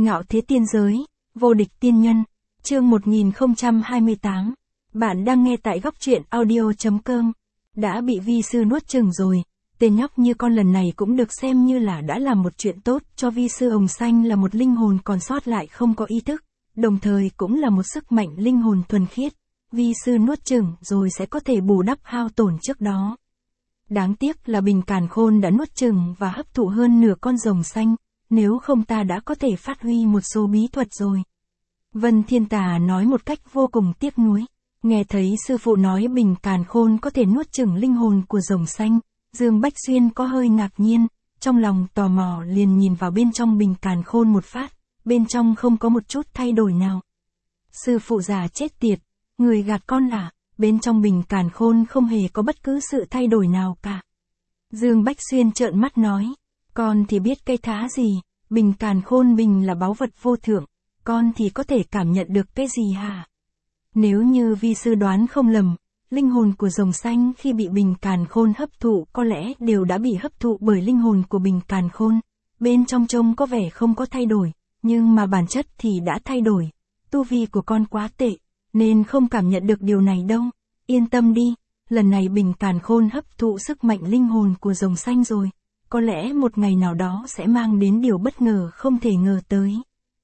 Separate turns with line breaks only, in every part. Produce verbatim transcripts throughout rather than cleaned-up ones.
Ngạo thế tiên giới, vô địch tiên nhân, chương một nghìn không trăm hai mươi tám. Bạn đang nghe tại góc truyện audio.com. Đã bị vi sư nuốt chửng rồi, tên nhóc như con lần này cũng được xem như là đã làm một chuyện tốt cho vi sư Hồng Xanh là một linh hồn còn sót lại không có ý thức, đồng thời cũng là một sức mạnh linh hồn thuần khiết. Vi sư nuốt chửng rồi sẽ có thể bù đắp hao tổn trước đó. Đáng tiếc là Bình Càn Khôn đã nuốt chửng và hấp thụ hơn nửa con rồng xanh, nếu không ta đã có thể phát huy một số bí thuật rồi. Vân Thiên Tà nói một cách vô cùng tiếc nuối. Nghe thấy sư phụ nói Bình Càn Khôn có thể nuốt chửng linh hồn của rồng xanh, Dương Bách Xuyên có hơi ngạc nhiên, trong lòng tò mò liền nhìn vào bên trong Bình Càn Khôn một phát, bên trong không có một chút thay đổi nào. Sư phụ già chết tiệt, người gạt con à, bên trong Bình Càn Khôn không hề có bất cứ sự thay đổi nào cả. Dương Bách Xuyên trợn mắt nói, con thì biết cái thá gì, Bình Càn Khôn bình là báu vật vô thượng, con thì có thể cảm nhận được cái gì hả? Nếu như vi sư đoán không lầm, linh hồn của rồng xanh khi bị Bình Càn Khôn hấp thụ có lẽ đều đã bị hấp thụ bởi linh hồn của Bình Càn Khôn. Bên trong trông có vẻ không có thay đổi, nhưng mà bản chất thì đã thay đổi. Tu vi của con quá tệ, nên không cảm nhận được điều này đâu. Yên tâm đi, lần này Bình Càn Khôn hấp thụ sức mạnh linh hồn của rồng xanh rồi. Có lẽ một ngày nào đó sẽ mang đến điều bất ngờ không thể ngờ tới.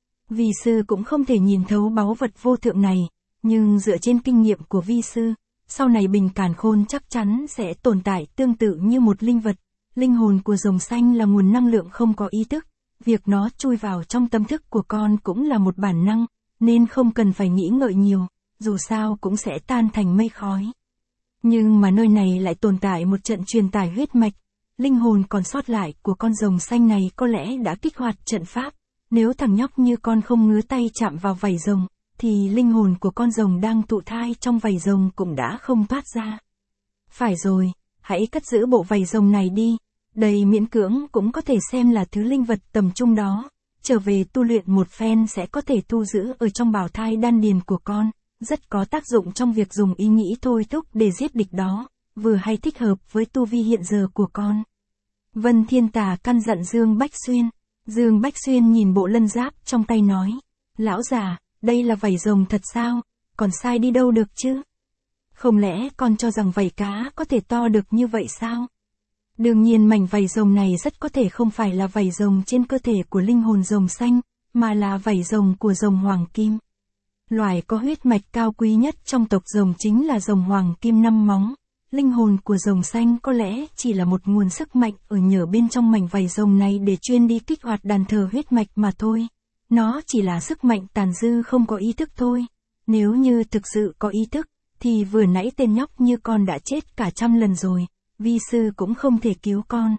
Vi sư cũng không thể nhìn thấu báu vật vô thượng này, nhưng dựa trên kinh nghiệm của vi sư, sau này Bình Càn Khôn chắc chắn sẽ tồn tại tương tự như một linh vật. Linh hồn của rồng xanh là nguồn năng lượng không có ý thức, việc nó chui vào trong tâm thức của con cũng là một bản năng, nên không cần phải nghĩ ngợi nhiều, dù sao cũng sẽ tan thành mây khói. Nhưng mà nơi này lại tồn tại một trận truyền tải huyết mạch, linh hồn còn sót lại của con rồng xanh này có lẽ đã kích hoạt trận pháp, nếu thằng nhóc như con không ngứa tay chạm vào vảy rồng, thì linh hồn của con rồng đang thụ thai trong vảy rồng cũng đã không thoát ra. Phải rồi, hãy cất giữ bộ vảy rồng này đi, đây miễn cưỡng cũng có thể xem là thứ linh vật tầm trung đó, trở về tu luyện một phen sẽ có thể tu giữ ở trong bào thai đan điền của con, rất có tác dụng trong việc dùng ý nghĩ thôi thúc để giết địch đó, vừa hay thích hợp với tu vi hiện giờ của con. Vân Thiên Tà căn dặn Dương Bách Xuyên. Dương Bách Xuyên nhìn bộ lân giáp trong tay nói, lão già, đây là vảy rồng thật sao, còn sai đi đâu được chứ? Không lẽ con cho rằng vảy cá có thể to được như vậy sao? Đương nhiên mảnh vảy rồng này rất có thể không phải là vảy rồng trên cơ thể của linh hồn rồng xanh, mà là vảy rồng của rồng hoàng kim. Loài có huyết mạch cao quý nhất trong tộc rồng chính là rồng hoàng kim năm móng. Linh hồn của rồng xanh có lẽ chỉ là một nguồn sức mạnh ở nhờ bên trong mảnh vảy rồng này để chuyên đi kích hoạt đàn thờ huyết mạch mà thôi. Nó chỉ là sức mạnh tàn dư không có ý thức thôi. Nếu như thực sự có ý thức, thì vừa nãy tên nhóc như con đã chết cả trăm lần rồi, vi sư cũng không thể cứu con.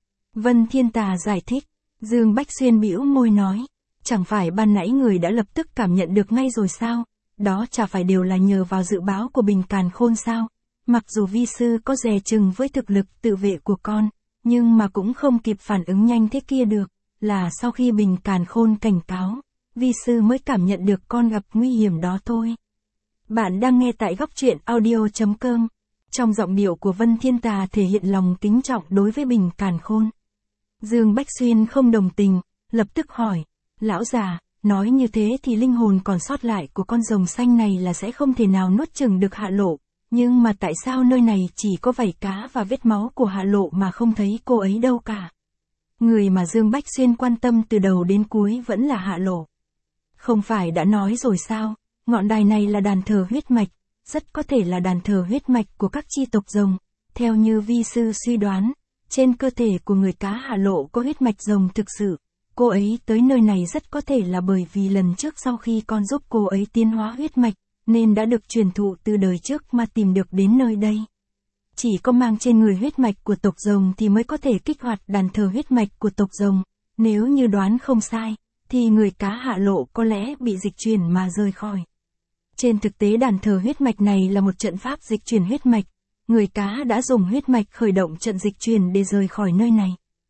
Vân Thiên Tà giải thích, Dương Bách Xuyên bĩu môi nói, chẳng phải ban nãy người đã lập tức cảm nhận được ngay rồi sao, đó chả phải đều là nhờ vào dự báo của Bình Càn Khôn sao. Mặc dù vi sư có dè chừng với thực lực tự vệ của con, nhưng mà cũng không kịp phản ứng nhanh thế kia được, là sau khi Bình Càn Khôn cảnh cáo, vi sư mới cảm nhận được con gặp nguy hiểm đó thôi. Bạn đang nghe tại góc truyện audio.com. Trong giọng điệu của Vân Thiên Tà thể hiện lòng kính trọng đối với Bình Càn Khôn. Dương Bách Xuyên không đồng tình, lập tức hỏi, lão già, nói như thế thì linh hồn còn sót lại của con rồng xanh này là sẽ không thể nào nuốt chửng được Hạ Lộ. Nhưng mà tại sao nơi này chỉ có vảy cá và vết máu của Hạ Lộ mà không thấy cô ấy đâu cả? Người mà Dương Bách Xuyên quan tâm từ đầu đến cuối vẫn là Hạ Lộ. Không phải đã nói rồi sao, ngọn đài này là đàn thờ huyết mạch, rất có thể là đàn thờ huyết mạch của các chi tộc rồng. Theo như vi sư suy đoán, trên cơ thể của người cá Hạ Lộ có huyết mạch rồng thực sự. Cô ấy tới nơi này rất có thể là bởi vì lần trước sau khi con giúp cô ấy tiến hóa huyết mạch, nên đã được truyền thụ từ đời trước mà tìm được đến nơi đây. Chỉ có mang trên người huyết mạch của tộc rồng thì mới có thể kích hoạt đàn thờ huyết mạch của tộc rồng. Nếu như đoán không sai, thì người cá Hạ Lộ có lẽ bị dịch chuyển mà rời khỏi. Trên thực tế đàn thờ huyết mạch này là một trận pháp dịch chuyển huyết mạch. Người cá đã dùng huyết mạch khởi động trận dịch chuyển để rời khỏi nơi này.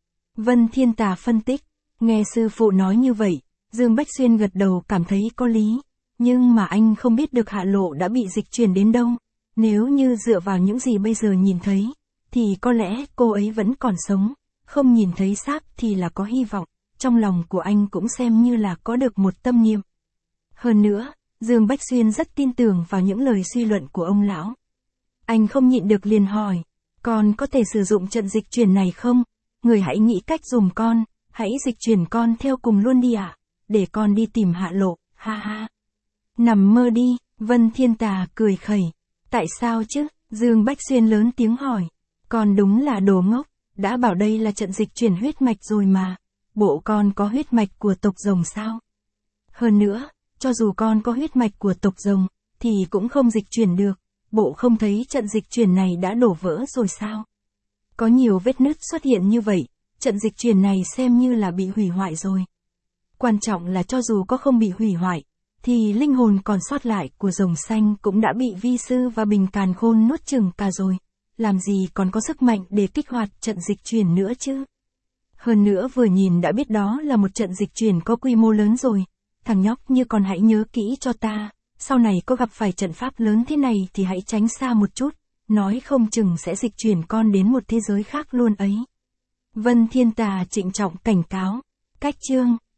Vân Thiên Tà phân tích, nghe sư phụ nói như vậy, Dương Bách Xuyên gật đầu cảm thấy có lý. Nhưng mà anh không biết được Hạ Lộ đã bị dịch chuyển đến đâu. Nếu như dựa vào những gì bây giờ nhìn thấy, thì có lẽ cô ấy vẫn còn sống. Không nhìn thấy xác thì là có hy vọng. trong lòng của anh cũng xem như là có được một tâm niệm. Hơn nữa, Dương Bách Xuyên rất tin tưởng vào những lời suy luận của ông lão. Anh không nhịn được liền hỏi, con có thể sử dụng trận dịch chuyển này không? Người hãy nghĩ cách dùm con, hãy dịch chuyển con theo cùng luôn đi ạ, à? Để con đi tìm Hạ Lộ, ha ha. Nằm mơ đi, Vân Thiên Tà cười khẩy. Tại sao chứ? Dương Bách Xuyên lớn tiếng hỏi. Con đúng là đồ ngốc, đã bảo đây là trận dịch chuyển huyết mạch rồi mà. Bộ con có huyết mạch của tộc rồng sao? Hơn nữa, cho dù con có huyết mạch của tộc rồng, thì cũng không dịch chuyển được. Bộ không thấy trận dịch chuyển này đã đổ vỡ rồi sao? Có nhiều vết nứt xuất hiện như vậy, trận dịch chuyển này xem như là bị hủy hoại rồi. Quan trọng là cho dù có không bị hủy hoại, thì linh hồn còn sót lại của rồng xanh cũng đã bị vi sư và bình càn khôn nuốt chửng cả rồi. Làm gì còn có sức mạnh để kích hoạt trận dịch chuyển nữa chứ? Hơn nữa vừa nhìn đã biết đó là một trận dịch chuyển có quy mô lớn rồi. Thằng nhóc như con hãy nhớ kỹ cho ta, sau này có gặp phải trận pháp lớn thế này thì hãy tránh xa một chút, nói không chừng sẽ dịch chuyển con đến một thế giới khác luôn ấy. Vân Thiên Tà trịnh trọng cảnh cáo. Cách chương